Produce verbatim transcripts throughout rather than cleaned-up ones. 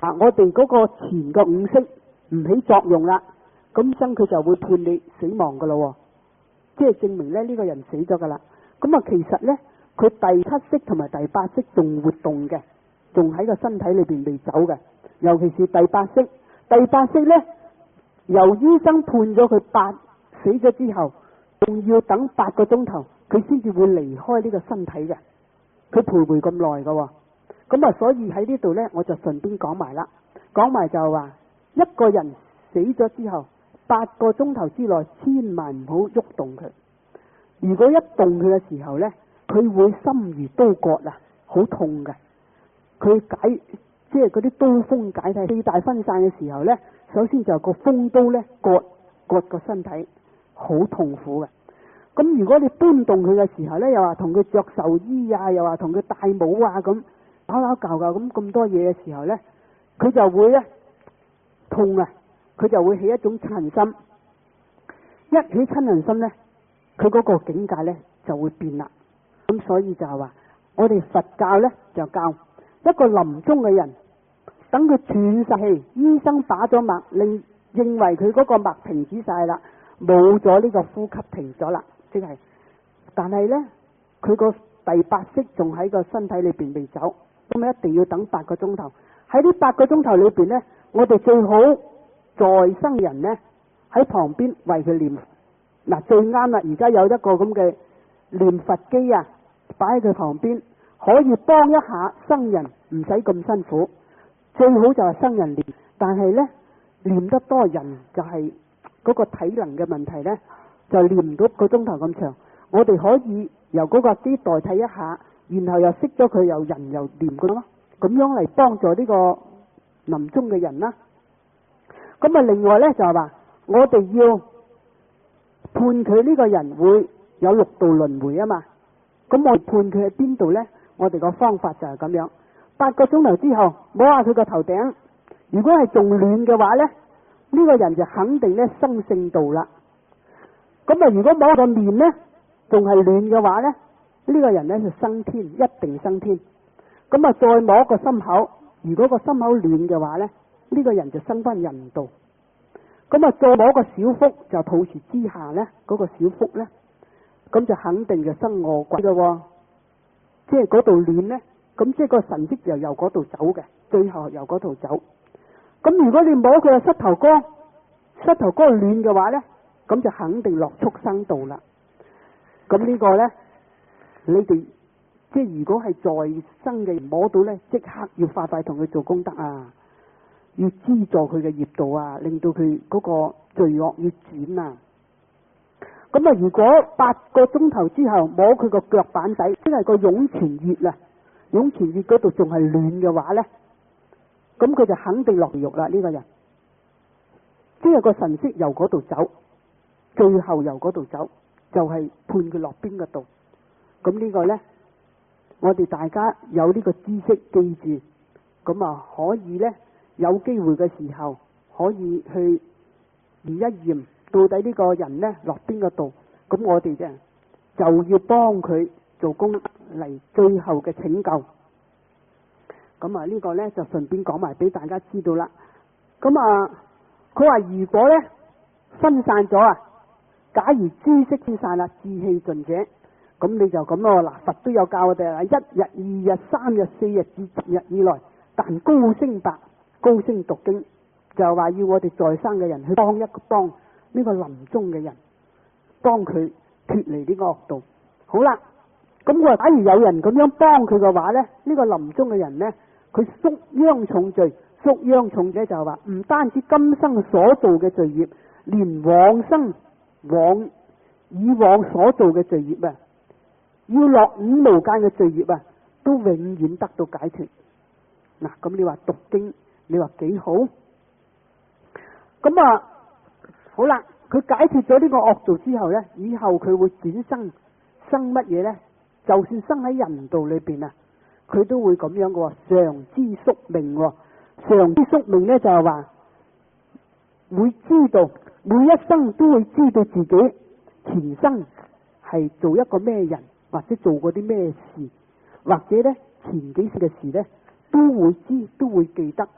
啊，我哋嗰個前個五識唔起作用啦，咁生佢就會判你死亡噶咯，即係證明咧呢個人死咗噶啦。咁啊，其實咧佢第七識同埋第八識仲活動嘅，仲喺個身體裏邊未走嘅，尤其是第八識。第八識咧，由醫生判咗佢八死咗之後，仲要等八個鐘頭，佢先至會離開呢個身體嘅。佢徘徊咁耐噶，咁啊，所以喺呢度咧，我就順便講埋啦，講埋就係話，一個人死咗之後，八個鐘頭之內，千萬唔好喐動佢。如果一動佢嘅時候咧，佢會心如刀割啊，好痛嘅。佢解即係嗰啲刀鋒解體，四大分散嘅時候咧，首先就個鋒刀咧割割個身體，好痛苦嘅。咁如果你搬動佢嘅時候咧，又話同佢着壽衣啊，又話同佢戴帽啊，咁扭扭教教咁咁多嘢嘅時候咧，佢就會咧痛啊，佢就會起一種嗔心，一起嗔恨心咧，佢嗰個境界咧就會變啦。咁所以就係話，我哋佛教咧就教一個臨終嘅人，等佢斷晒氣，醫生把咗脈，令認為佢嗰個脈停止晒啦，冇咗呢個呼吸停咗啦，即係，但係咧佢個第八識仲喺個身體裏邊未走，咁啊一定要等八個鐘頭。喺呢八個鐘頭裏邊咧，我哋最好在生人咧喺旁邊為佢念，嗱最啱啦！而家有一個咁嘅念佛機啊，擺喺佢旁邊，可以幫一下生人，唔使咁辛苦。最好就係生人念，但係咧念得多人就係嗰個體能嘅問題咧，就念唔到個鐘頭咁長。我哋可以由嗰個機代替一下，然後又熄咗佢，又人又念佢咯，咁樣嚟幫助呢個臨終嘅人啦。咁啊，另外咧就係話，我哋要判佢呢個人會有六道輪迴啊嘛。咁我哋判佢喺邊度咧？我哋個方法就係咁樣。八個鐘頭之後摸下佢個頭頂，如果係仲暖嘅話咧，呢個人就肯定咧生聖道啦。咁啊，如果摸個面咧仲係暖嘅話咧，呢個人咧就生天，一定生天。咁啊，再摸個心口，如果個心口暖嘅話咧，呢個人就生翻人道。咁啊，再摸個小腹，就肚臍之下咧，嗰個小腹咧，咁就肯定就生餓鬼嘅。即係嗰度暖咧，咁即係個神識就由嗰度走嘅，最後由嗰度走。咁如果你摸佢嘅膝頭哥，膝頭哥暖嘅話咧，咁就肯定落畜生道啦。咁呢個咧，你哋即係如果係在生嘅人摸到咧，即刻要快快同佢做功德啊，要資助佢嘅業道啊，令到佢嗰個罪惡要轉啊。咁啊，如果八個鐘頭之後摸佢個腳板底，即係個湧泉穴啊，湧泉穴嗰度仲係暖嘅話咧，咁佢就肯定落地獄啦。呢個人即係個神識由嗰度走，最後由嗰度走，就係判佢落邊個度。咁呢個咧，我哋大家有呢個知識記住，咁啊可以咧有機會嘅時候可以去驗一驗。到底呢個人呢落邊個度？咁我哋啫就要幫佢做工嚟最後嘅拯救。咁啊呢個呢就順便講埋俾大家知道啦。咁啊佢話如果呢分散咗啊，假如知識分散啦，志氣盡者，咁你就咁咯。嗱，佛都有教我哋啦，一日、二日、三日、四日至十日以內，但高聲白、高聲讀經，就話要我哋在生嘅人去幫一個幫。呢個臨終嘅人，幫佢脫離呢個惡道。好啦，咁我話假如有人咁樣幫佢嘅話咧，呢、呢個臨終嘅人呢，佢宿殃重罪，宿殃重者就係話唔單止今生所做嘅罪業，連往生往以往所做嘅罪業啊，要落五無間嘅罪業啊，都永遠得到解脫。嗱，咁你話讀經，你話幾好？咁啊。好啦，佢解決咗呢個惡道之後呢，以後佢會轉生生乜嘢呢？就算生喺人道裏邊啊，佢都會咁樣嘅喎，常知宿命喎。常知宿命呢，就係話會知道每一生都會知道自己前生係做一個咩人，或者做過啲咩事，或者呢前幾世嘅事呢，都會知，都會記得。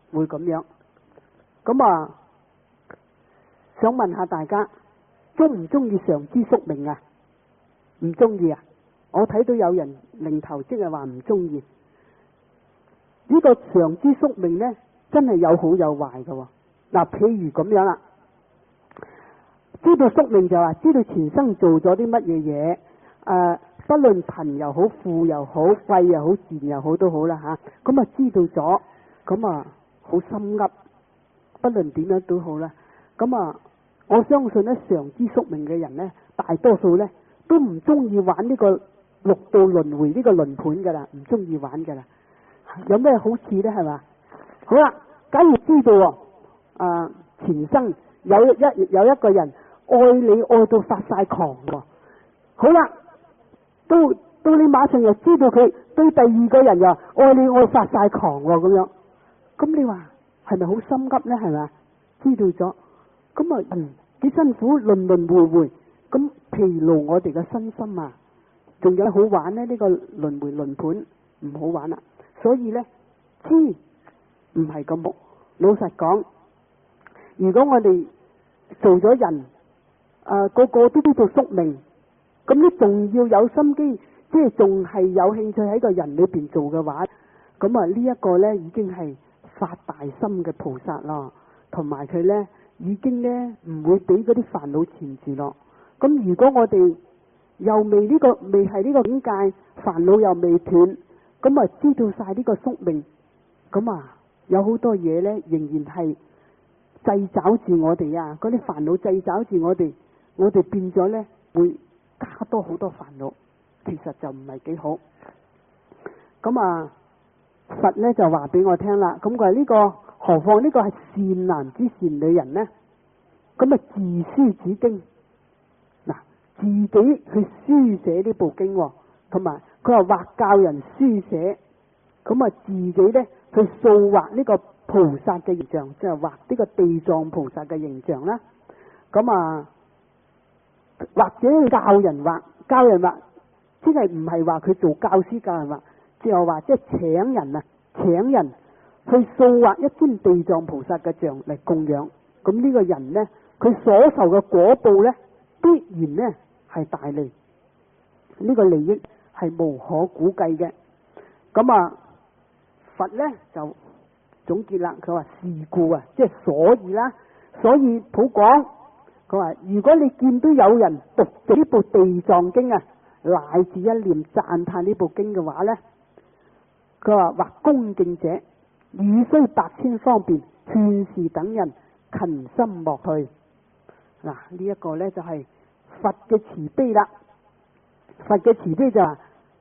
會咁樣。咁啊，想問下大家，中唔中意常知宿命啊？唔中意啊？我睇到有人擰頭，即係話唔中意。呢個常知宿命呢，真係有好有壞㗎喎。嗱，譬如咁樣啦，知道宿命就話知道前生做咗啲乜嘢嘢，誒、呃，不論貧又好，富又好，貴又好，賤又好都好啦吓。咁啊，知道咗，咁啊，好心噏，不論點樣都好啦。咁啊，我相信呢，常知宿命嘅人呢，大多數呢，都唔中意玩呢個六道輪迴呢個輪盤噶啦，唔中意玩噶啦。有咩好處呢？係嘛？好啦，假如知道喎，啊，前生有一有一個人愛你愛到發晒狂喎，好啦，到到你馬上又知道佢對第二個人又愛你愛發晒狂喎，咁樣，咁你話係咪好心急呢？係咪？知道咗，咁啊，嗯，幾辛苦，輪輪迴迴，咁疲勞我哋嘅身心啊，仲有好玩呢？呢、這個輪迴輪盤唔好玩啦。所以呢，知唔係咁好。老實講，如果我哋做咗人，誒、呃、個個都知道宿命，咁你仲要有心機，即係仲係有興趣喺個人裏邊做嘅話，咁啊呢一個呢已經係發大心嘅菩薩咯，同埋佢呢已經呢唔會俾嗰啲煩惱纏住咯。咁如果我哋又未呢、這個未係呢個境界，煩惱又未斷。咁啊，知道晒呢個宿命，咁啊，有好多嘢呢，仍然係掣肘住我哋啊！嗰啲煩惱掣肘住我哋，我哋變咗呢，會加多好多煩惱，其實就唔係幾好。咁啊，佛呢就話俾我聽啦，咁佢話呢個，何況呢個係善男之善女人呢？咁啊，自書此經，嗱，自己去書寫呢部經，同埋。佢話畫教人書寫，咁啊自己呢去塑畫呢個菩薩嘅形象，即係畫呢個地藏菩薩嘅形象啦。咁啊，或者教人畫，教人畫，即係唔係話佢做教師教人畫，即係話即係請人啊，請人去塑畫一尊地藏菩薩嘅像嚟供養。咁呢個人呢，佢所受嘅果報呢，必然呢係大利，呢、這個利益係無可估計嘅。咁啊，佛呢就總結啦，佢話是故啊，即係所以啦，所以普講，佢話如果你見到有人讀呢部地藏經啊，乃至一念讚歎呢部經嘅話呢，佢話或恭敬者，語須百千方便，勸示等人勤心莫退。嗱，呢一個呢就係佛嘅慈悲啦。佛嘅慈悲就話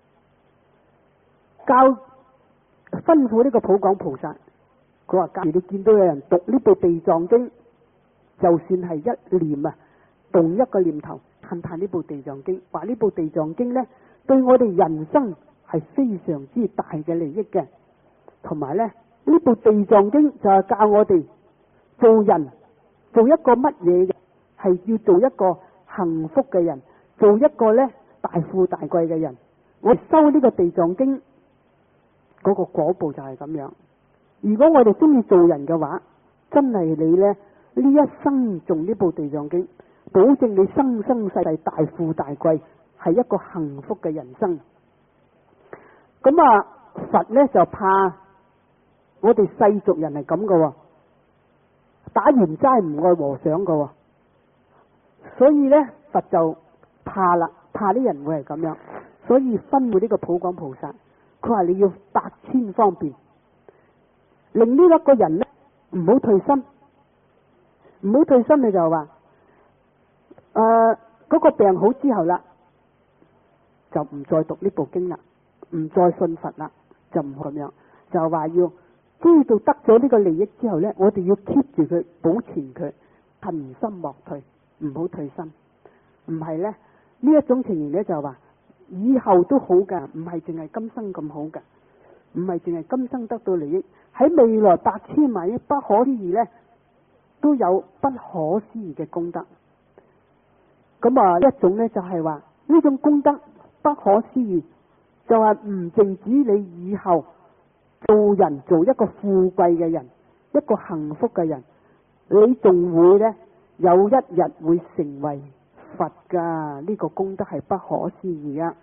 教吩咐呢個普廣菩薩，佢話假如你見到有人讀呢部地藏經，就算係一念啊，動一個念頭嘆嘆呢部地藏經，話呢部地藏經呢對我哋人生係非常之大嘅利益嘅。同埋呢，呢部地藏經就係教我哋做人做一個乜嘢嘅，係要做一個幸福嘅人，做一個呢大富大貴嘅人。我修呢個地藏經嗰個果報就係咁樣。如果我哋中意做人嘅話，真係你呢呢一生誦呢部地藏經，保證你生生世世大富大貴，係一個幸福嘅人生。咁啊，佛呢就怕我哋世俗人係咁嘅，打完齋唔愛和尚嘅，所以呢，佛就怕啦，怕啲人會係咁樣，所以吩咐呢個普廣菩薩，佢話你要百千方便，令呢一個人呢唔好退心，唔好退心，你就話誒嗰個病好之後啦，就唔再讀呢部經啦，唔再信佛啦，就唔咁樣，就話要知道得咗呢個利益之後呢，我哋要 keep 住佢，保存佢，勤心莫退，唔好退心。唔係呢，呢一種情形呢，就話以後都好噶，唔係淨係今生咁好噶，唔係淨係今生得到利益，喺未來百千萬億不可思議呢，都有不可思議嘅功德。咁啊，一種呢，就係話呢種功德不可思議，就係唔淨止你以後做人做一個富貴嘅人， 一個幸福嘅人，你仲會呢，有一日會成為佛噶，呢個功德係不可思議啊！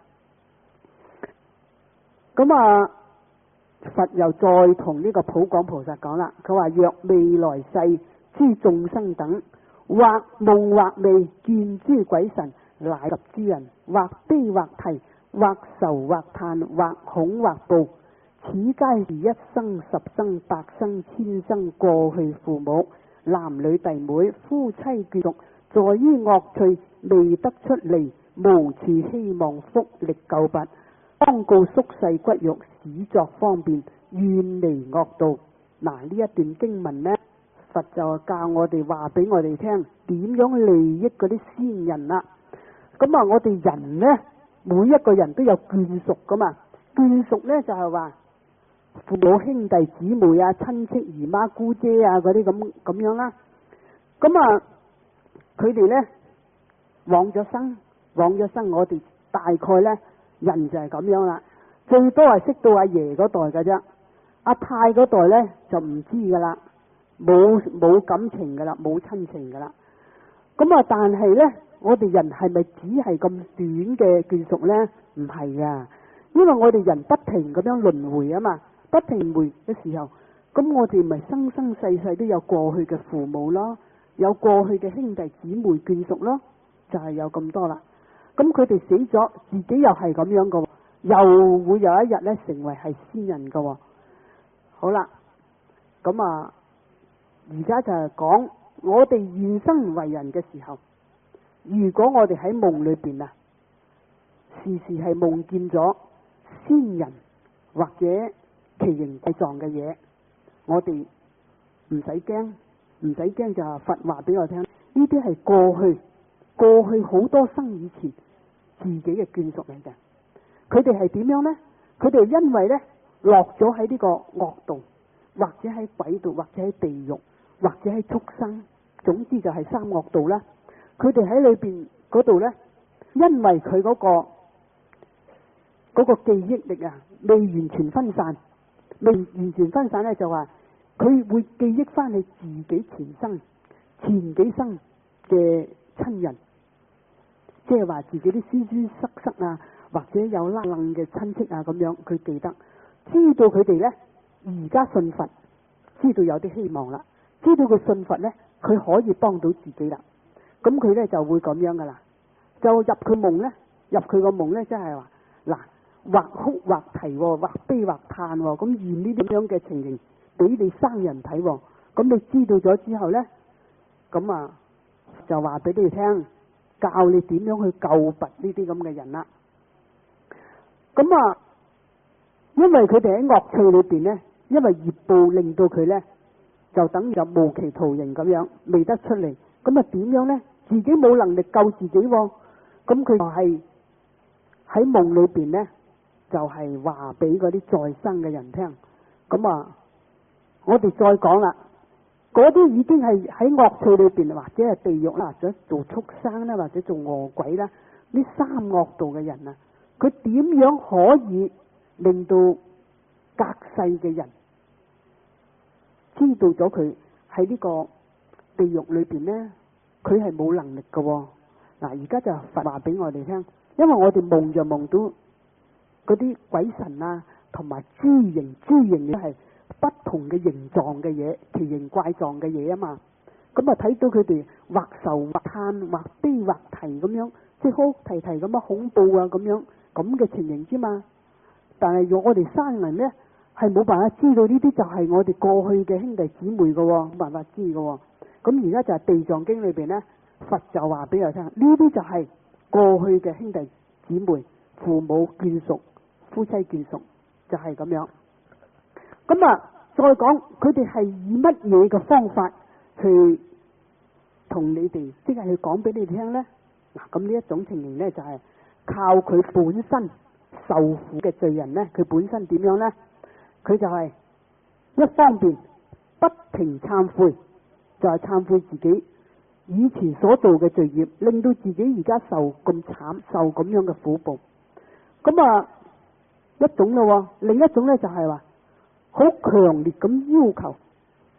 咁啊，佛又再同呢個普廣菩薩講啦，佢話若未來世諸眾生等，或夢或寐見諸鬼神，乃及諸人，或悲或啼，或愁或嘆，或恐或怖，此皆是一生十生百生千生過去父母、男女弟妹、夫妻眷屬，在於惡趣未得出離，無處希望福力救拔，當告宿世骨肉，使作方便，遠離惡道。嗱，呢一段經文呢，佛就教我哋話俾我哋聽，點樣利益嗰啲先人啦。咁啊，我哋人呢，每一個人都有眷屬噶嘛。眷屬呢就係話父母兄弟姊妹啊、親戚姨媽姑姐啊嗰啲咁咁樣啦。咁啊，佢哋呢往咗生，往咗生，我哋大概呢，人就係咁樣啦。最多係識到阿爺嗰代㗎啫，阿太嗰代呢就唔知噶啦，冇冇感情噶啦，冇親情噶啦。咁啊，但係呢，我哋人係咪只係咁短嘅眷屬呢？唔係啊，因為我哋人不停咁樣輪迴啊嘛，不停回嘅時候，咁我哋咪生生世世都有過去嘅父母咯，有過去嘅兄弟姊妹眷屬咯，就係有咁多啦。咁佢哋死咗，自己又係咁樣噶，又會有一日咧成為係先人噶。好啦，咁啊，而家就係講我哋現生為人嘅時候，如果我哋喺夢裏邊啊，時時係夢見咗先人或者奇形怪狀嘅嘢，我哋唔使驚，唔使驚，就係佛話俾我聽，呢啲係過去過去好多生以前自己嘅眷屬嚟嘅。佢哋係點樣呢？佢哋因為呢落咗喺呢個惡道，或者喺鬼道，或者喺地獄，或者喺畜生，總之就係三惡道啦。佢哋喺裏邊嗰度呢，因為佢嗰個嗰個記憶力啊，未完全分散，未完全分散呢，就話佢會記憶翻你自己前生前幾生嘅親人，即係話自己啲疏疏塞塞啊，或者有拉楞嘅親戚啊咁樣，佢記得，知道佢哋呢而家信佛，知道有啲希望啦，知道佢信佛呢，佢可以幫到自己啦。咁佢呢就會咁樣噶啦，就入佢夢呢，入佢個夢呢，即係話嗱，或哭或啼，或悲或嘆，咁現呢啲咁樣嘅情形俾你生人睇，咁你知道咗之後呢，咁啊就話俾你聽，教你點樣去救拔呢啲咁嘅人啦。咁啊，因為佢哋喺惡趣裏邊呢，因為業報令到佢呢，就等於就無期徒刑咁樣，未得出嚟。咁啊點樣呢？自己冇能力救自己，咁佢就係喺夢裏邊呢，就係話俾嗰啲再生嘅人聽。咁啊，我哋再講啦，嗰啲已經係喺惡趣裏邊，或者係地獄啦，或者做畜生啦，或者做餓鬼啦，呢三惡道嘅人啊，佢點樣可以令到隔世嘅人知道咗佢喺呢個地獄裏邊呢？佢係冇能力嘅。嗱，而家就佛話俾我哋聽，因為我哋夢就夢到嗰啲鬼神啊，同埋諸形諸形嘅係不同嘅形狀嘅嘢，奇形怪狀嘅嘢啊嘛。咁啊睇到佢哋或愁或嘆或悲或啼咁樣，即係哭啼啼咁樣恐怖啊咁樣咁嘅情形之嘛。但係如果我哋生人呢，係冇辦法知道呢啲就係我哋過去嘅兄弟姊妹嘅，冇辦法知嘅。咁而家就係地藏經裏邊呢，佛就話俾我聽，呢啲就係過去嘅兄弟姊妹、父母眷屬、夫妻眷屬，就係咁樣。咁啊，再講佢哋係以乜嘢嘅方法去同你哋，即係去講俾你哋聽呢？嗱，咁呢一種情形呢，就係靠佢本身受苦嘅罪人呢，佢本身點樣呢？佢就係一方面不停懺悔。就係懺悔自己以前所做嘅罪業，令到自己而家受咁慘，受咁樣嘅苦報。咁啊，一種咯，另一種呢，就係話好強烈咁要求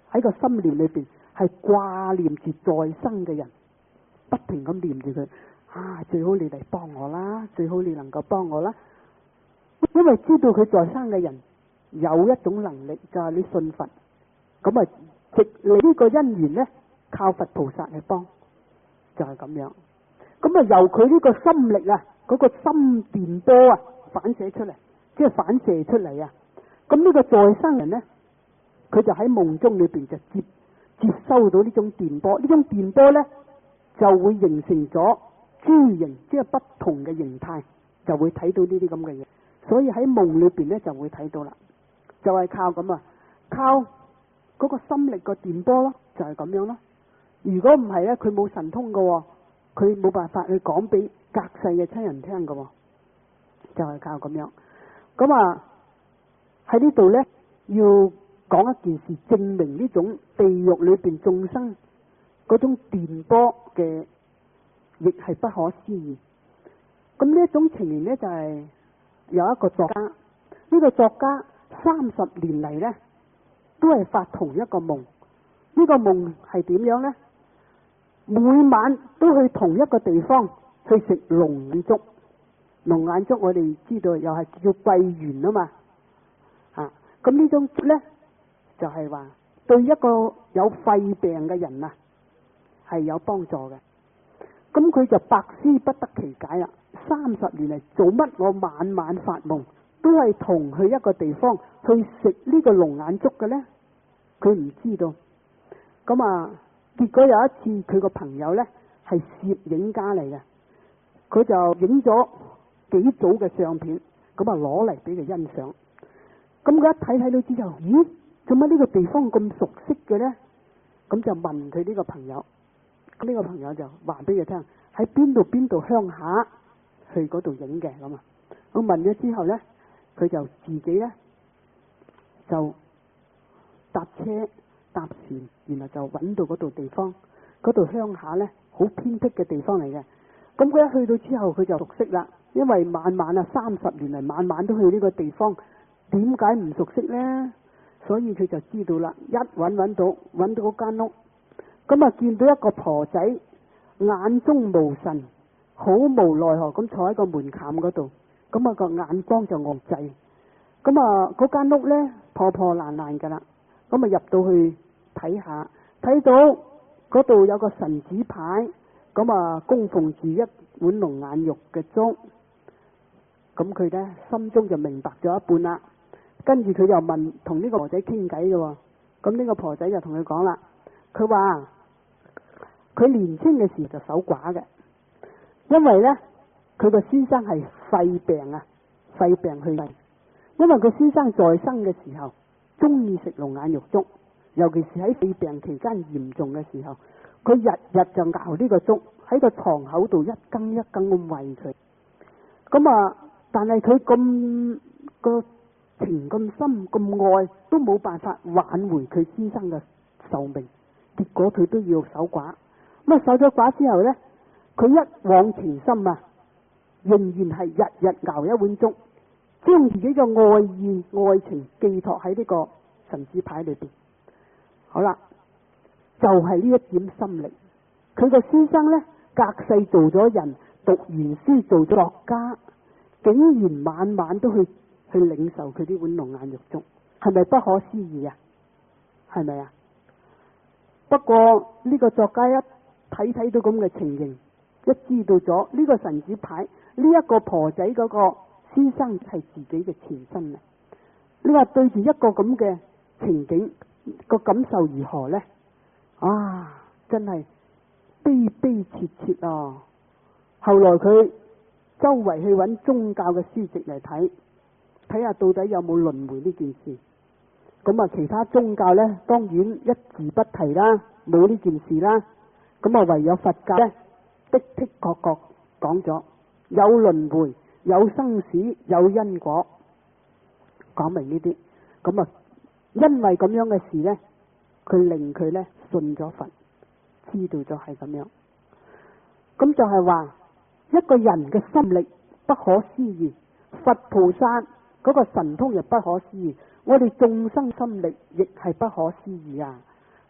喺個心念裏邊係掛念住在生嘅人，不停咁念住佢啊，最好你嚟幫我啦，最好你能夠幫我啦。因為知道佢在生嘅人有一種能力，就係你信佛，咁啊藉你呢個因緣呢，靠佛菩薩去幫，就係咁樣。咁啊由佢呢個心力啊，嗰個心電波啊反射出嚟，即係反射出嚟啊。咁呢個在生人呢，佢就喺夢中裏邊就接接收到呢種電波，呢種電波呢就會形成咗諸形，即係不同嘅形態，就會睇到呢啲咁嘅嘢。所以喺夢裏邊呢就會睇到啦，就係靠咁啊，靠嗰個心力個電波咯，就係咁樣咯。如果唔係呢，佢冇神通㗎，佢冇辦法去講俾隔世嘅親人聽㗎，就係靠咁樣。咁啊喺呢度呢，要講一件事，證明呢種地獄裏邊眾生嗰種電波嘅亦係不可思議。咁呢一種情形呢，就係有一個作家，呢個作家三十年嚟呢，都係發同一個夢。呢個夢係點樣呢？每晚都去同一個地方去食龍眼粥。龍眼粥我哋知道又係叫桂圓啊嘛。啊，咁呢種粥呢，就係話對一個有肺病嘅人啊係有幫助嘅。咁佢就百思不得其解啦。三十年嚟做乜我晚晚發夢都係同去一個地方去食呢個龍眼粥嘅呢？佢唔知道。咁啊結果有一次佢個朋友呢係攝影家嚟嘅，佢就影咗幾組嘅相片，咁啊攞嚟俾佢欣賞。咁佢一睇睇到之後，咦，做乜呢個地方咁熟悉嘅呢？咁就問佢呢個朋友，咁呢個朋友就話俾佢聽，喺邊度邊度鄉下去嗰度影嘅。咁啊，我問咗之後呢，佢就自己呢，就搭車搭船，然後就揾到嗰度地方，嗰度鄉下呢，好偏僻嘅地方嚟嘅。咁佢一去到之後，佢就熟悉啦，因為晚晚啊三十年嚟晚晚都去呢個地方，點解唔熟悉呢？所以佢就知道啦，一揾揾到揾到嗰間屋，咁啊見到一個婆仔眼中無神，好無奈何咁坐喺個門檻嗰度，咁啊個眼光就呆滯。咁啊嗰間屋呢，破破爛爛噶啦，咁啊入到去睇下，睇到嗰度有個神主牌，咁啊供奉住一碗龍眼肉嘅粥。咁佢呢，心中就明白咗一半啦。跟住佢就問同呢個婆仔傾偈嘅，咁呢個婆仔就同佢講啦，佢話佢年輕嘅時候就守寡嘅，因為呢，佢個先生係肺病啊，肺病去世。因為佢先生在生嘅時候中意食龍眼肉粥，尤其是喺肺病期間嚴重嘅時候，佢日日就熬呢個粥喺個床口度一羹一羹咁餵佢。咁啊，但係佢咁個情咁深咁愛，都冇辦法挽回佢先生嘅壽命，結果佢都要守寡。咁啊守咗寡之後呢，佢一往情深啊，仍然係日日熬一碗粥，將自己嘅愛意愛情寄託喺呢個神主牌裏邊。好啦，就係、是、呢一點心力。佢個先生呢，隔世做咗人，讀完書做咗作家，竟然晚晚都去去領受佢呢碗龍眼肉粥，係咪不可思議啊？係咪啊？不過呢個作家一睇睇到咁嘅情形，一知道咗呢個神主牌呢一個婆仔嗰個先生係自己嘅前身啊！你話對住一個咁嘅情景，個感受如何呢？啊，真係悲悲切切啊！後來佢周圍去揾宗教嘅書籍嚟睇，睇下到底有冇輪迴呢件事。咁啊，其他宗教呢，當然一字不提啦，冇呢件事啦。咁啊，唯有佛教呢，的的確確講咗有輪迴、有生死、有因果，講明呢啲。咁啊，因為咁樣嘅事呢，佢令佢呢信咗佛，知道咗係咁樣。咁就係話一個人嘅心力不可思議，佛菩薩嗰個神通亦不可思議，我哋眾生心力亦係不可思議啊！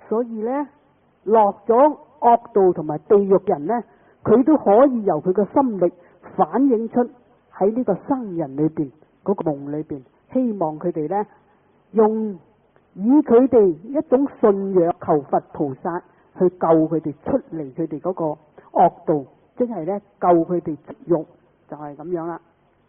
所以呢，落咗惡道同埋地獄人呢，佢都可以由佢個心力反映出喺呢個生人裏邊嗰個夢裏邊，希望佢哋呢，用以佢哋一種信仰求佛菩薩去救佢哋出嚟佢哋嗰個惡道，即係呢，救佢哋出獄，就係咁樣啦。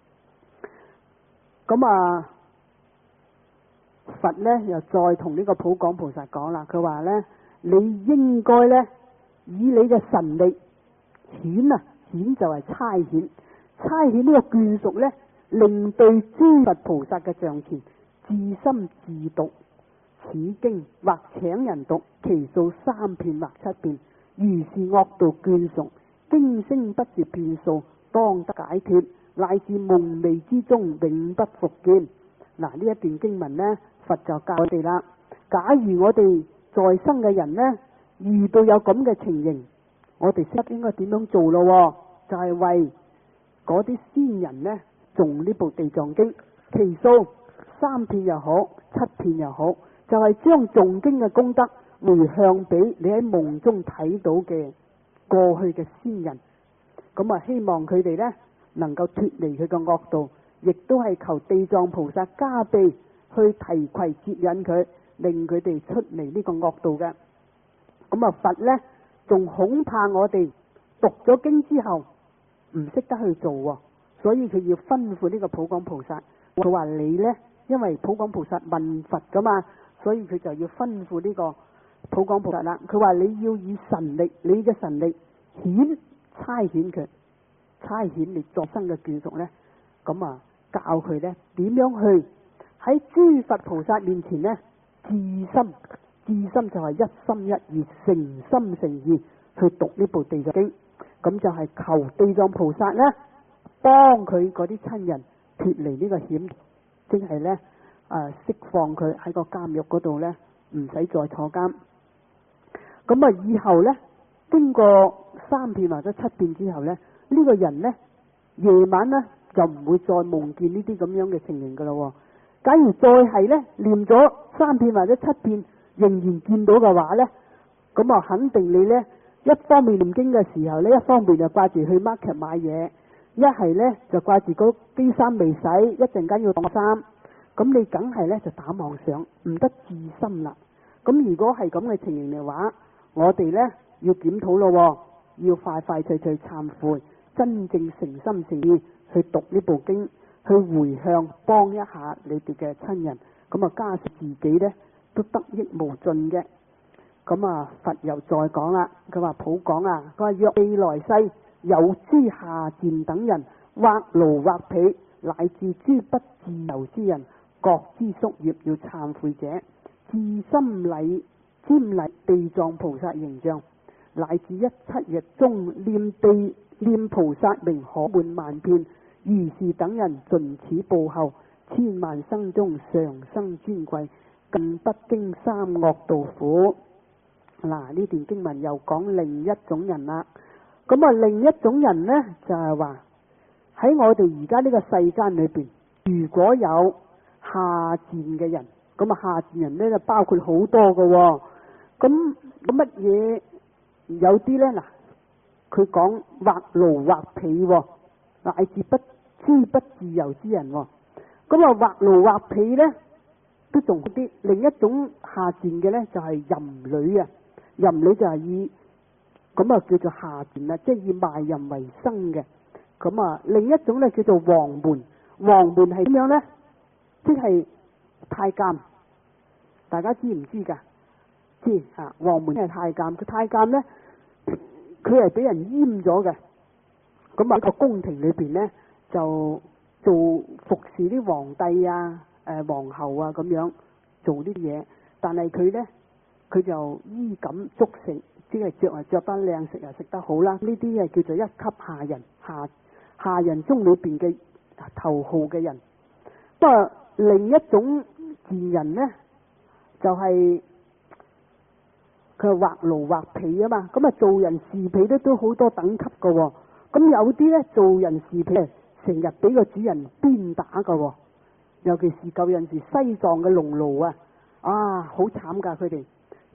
咁啊，佛呢又再同呢個普廣菩薩講啦，佢話呢，你應該呢，以你嘅神力顯啊，顯就係差遣，差遣呢個眷屬呢，令對諸佛菩薩嘅像前自心自讀此經，或請人讀，其數三遍或七遍，如是惡道眷屬經聲不是遍數，當得解脫，乃至夢寐之中永不復見。嗱，呢一段經文呢，佛就教我哋啦。假如我哋在生嘅人呢，遇到有咁嘅情形，我哋識得應該點樣做咯？就係、是、為嗰啲先人呢，誦呢部地藏經，其數三遍又好，七遍又好，就係、是、將誦經嘅功德回向俾你喺夢中睇到嘅過去嘅先人。咁啊，希望佢哋呢，能夠脫離佢嘅惡道，亦都係求地藏菩薩加被去提攜接引佢，令佢哋出離呢個惡道嘅。咁啊，佛呢，仲恐怕我哋讀咗經之後唔識得去做，所以佢要吩咐呢個普廣菩薩。佢話你呢，因為普廣菩薩問佛噶嘛，所以佢就要吩咐呢個普廣菩薩啦。佢話你要以神力，你嘅神力顯差遣佢，差遣你作生嘅眷屬呢，咁啊教佢呢點樣去喺諸佛菩薩面前呢，至心至心就係一心一意、誠心誠意去讀呢部地藏經，咁就係求地藏菩薩呢幫佢嗰啲親人脫離呢個險，即係呢誒釋放佢喺個監獄嗰度呢，唔使再坐監。咁啊以後呢，經過三遍或者七遍之後呢，呢、呢個人呢，夜晚呢就唔會再夢見呢啲咁樣嘅情形噶啦。假如再係呢，念咗三遍或者七遍仍然見到嘅話呢，咁啊肯定你呢，一方面念經嘅時候呢，一方面就掛住去 market 買嘢，一係呢就掛住嗰啲衫未洗，一陣間要當衫，咁你梗係呢就打妄想，唔得自心啦。咁如果係咁嘅情形嘅話，我哋呢要檢討咯，要快快脆脆懺悔，真正誠心誠意去讀呢部經，去回向幫一下你哋嘅親人，咁啊加上自己呢都得益無盡嘅。咁啊佛又再講啦，佢話普廣啊，佢話若未來世有諸下賤等人，或奴或婢，乃至諸不自由之人，各之宿業要懺悔者，至心禮瞻禮地藏菩薩形象，乃至一七日中念地念菩薩名可滿萬遍，如是等人盡此報後，千萬生中常生尊貴，更不經三惡道苦。嗱，呢段經文又講另一種人啦。咁啊，另一種人呢，就係話喺我哋而家呢個世間裏邊，如果有下賤嘅人，咁啊下賤人呢就包括好多嘅。咁咁乜嘢？有啲呢，嗱，佢講或奴或婢，乃至不諸不自由之人。咁啊，或奴或婢呢，都仲好啲。另一種下賤嘅呢，就係淫女啊，淫女就係以咁啊叫做下賤啦，即係以賣淫為生嘅。咁啊，另一種呢，叫做黃門，黃門係點樣呢？即係太監，大家知唔知噶？知啊，黃門係太監，佢太監呢，佢係俾人閹咗嘅。咁喺個宮廷裏邊呢，就做服侍啲皇帝啊、誒、呃、皇后啊咁樣做呢啲嘢，但係佢呢，佢就衣錦足食，即係着啊着得靚，食啊食得好啦。呢啲係叫做一級下人，下下人中裏邊嘅頭號嘅人。不過另一種賤人呢，就係佢係或奴或婢啊嘛。咁啊做人侍婢都都好多等級噶。咁有啲呢，做人侍婢成日俾個主人鞭打噶。尤其是舊陣時西藏嘅農奴啊，啊好慘噶佢哋。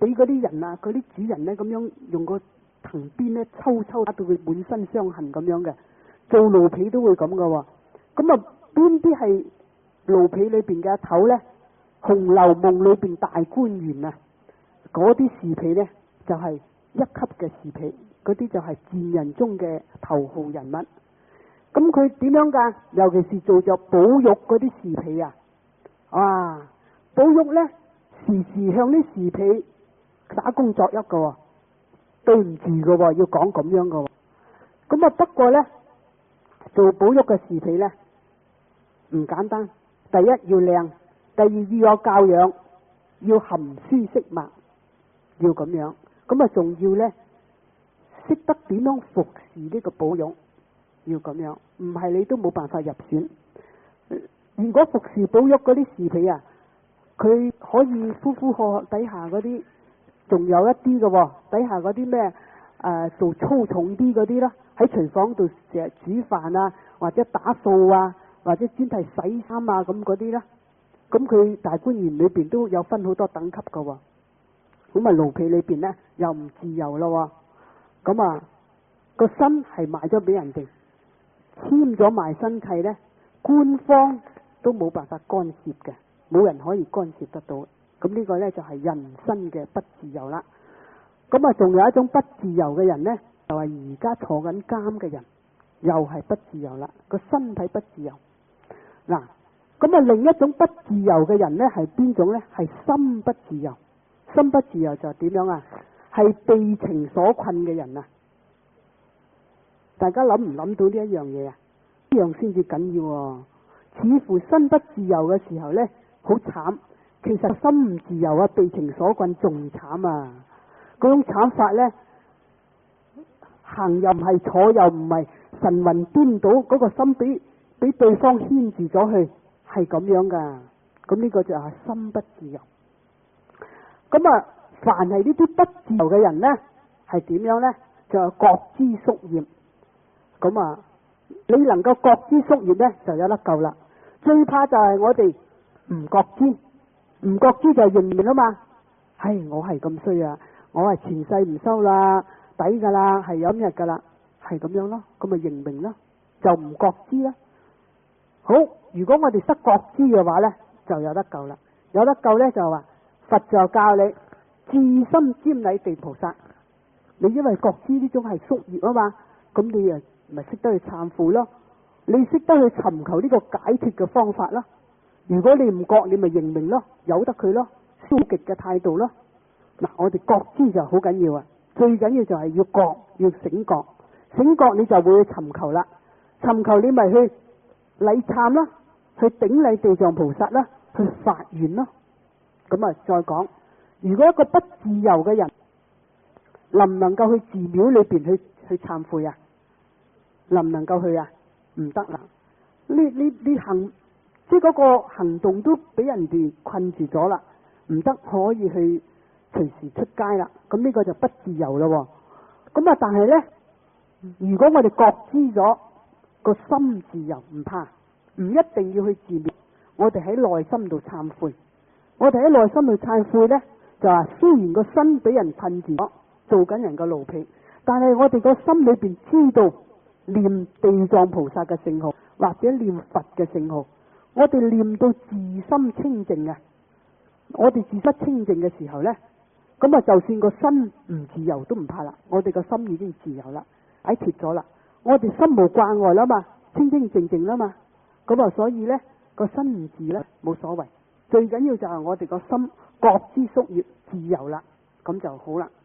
俾嗰啲人啊，嗰啲主人咧咁樣用個藤鞭咧抽抽打到佢滿身傷痕咁樣嘅，做奴婢都會咁噶喎。咁啊，邊啲係奴婢裏邊嘅阿頭咧？《紅樓夢》裏邊大觀園啊，嗰啲侍婢咧就係、是、一級嘅侍婢，嗰啲就係賤人中嘅頭號人物。咁佢點樣噶？尤其是做咗寶玉嗰啲侍婢啊，哇！寶玉咧時時向啲侍婢打工作揖噶，對唔住噶，要講咁樣噶。咁啊，不過咧做寶玉嘅侍婢咧唔簡單，第一要靚。第二要有教養，要含書識墨，要咁樣，咁啊仲要呢識得點樣服侍呢個寶玉，要咁樣，唔係你都冇辦法入選。如果服侍寶玉嗰啲侍婢啊，佢可以呼呼喝喝底下嗰啲，仲有一啲嘅，底下嗰啲咩誒做粗重啲嗰啲啦，喺廚房度成日煮飯啊，或者打掃啊，或者專係洗衫啊咁嗰啲啦。咁佢大觀園裏邊都有分好多等級噶，咁啊奴婢裏邊呢又唔自由咯，咁啊個身係賣咗俾人哋，簽咗賣身契呢，官方都冇辦法干涉嘅，冇人可以干涉得到。咁呢個呢就係人身嘅不自由啦。咁啊仲有一種不自由嘅人呢，就係而家坐緊監嘅人，又係不自由啦，個身體不自由。嗱。咁啊，另一種不自由嘅人呢，係邊種呢？係心不自由。心不自由就點樣啊？係被情所困嘅人啊！大家諗唔諗到呢一樣嘢啊？呢樣先至緊要喎。似乎身不自由嘅時候呢，好慘。其實心唔自由啊，被情所困仲慘啊！嗰種慘法呢，行又唔係，坐又唔係，神魂顛倒，嗰個心俾俾對方牽住咗去。係咁樣噶，咁呢個就係心不自由。咁啊，凡係呢啲不自由嘅人呢，係點樣呢？就係覺知縮業。咁啊，你能夠覺知縮業呢，就有得救啦。最怕就係我哋唔覺知，唔覺知就係認命啊嘛。唉，我係咁衰啊，我係前世唔修啦，抵噶啦，係有日噶啦，係咁樣咯。咁咪認命咯，就唔覺知啦。好，如果我哋失覺知嘅話呢，就有得救啦。有得救呢，就話佛就教你至心瞻禮地菩薩。你因為覺知呢種係宿業啊嘛，咁你啊咪識得去懺悔咯。你識得去尋求呢個解脫嘅方法啦。如果你唔覺，你咪認命咯，由得佢咯，消極嘅態度咯。嗱，我哋覺知就好緊要啊，最緊要就係要覺，要醒覺，醒覺你就會去尋求啦。尋求你咪去禮懺啦，去頂禮地藏菩薩啦，去發願啦。咁啊，再講，如果一個不自由嘅人，能唔能夠去寺廟裏邊去去懺悔啊？能唔能夠去啊？唔得啦！呢呢呢行，即係嗰個行動都俾人哋困住咗啦，唔得可以去隨時出街啦。咁呢個就不自由咯。咁啊，但係呢，如果我哋覺知咗。個心自由唔怕，唔一定要去寺廟。我哋喺內心度懺悔，我哋喺內心度懺悔呢，就話雖然個身俾人困住咗，做緊人嘅奴婢，但係我哋個心裏邊知道念地藏菩薩嘅聖號，或者念佛嘅聖號，我哋念到自心清淨啊！我哋自心清淨嘅時候呢，咁啊，就算個身唔自由都唔怕啦，我哋個心已經自由啦，解脫咗啦。我哋心無掛礙啦嘛，清清淨淨啦嘛，咁啊，所以呢個身唔自呢冇所謂，最緊要就係我哋個心覺知宿業自由啦，咁就好啦。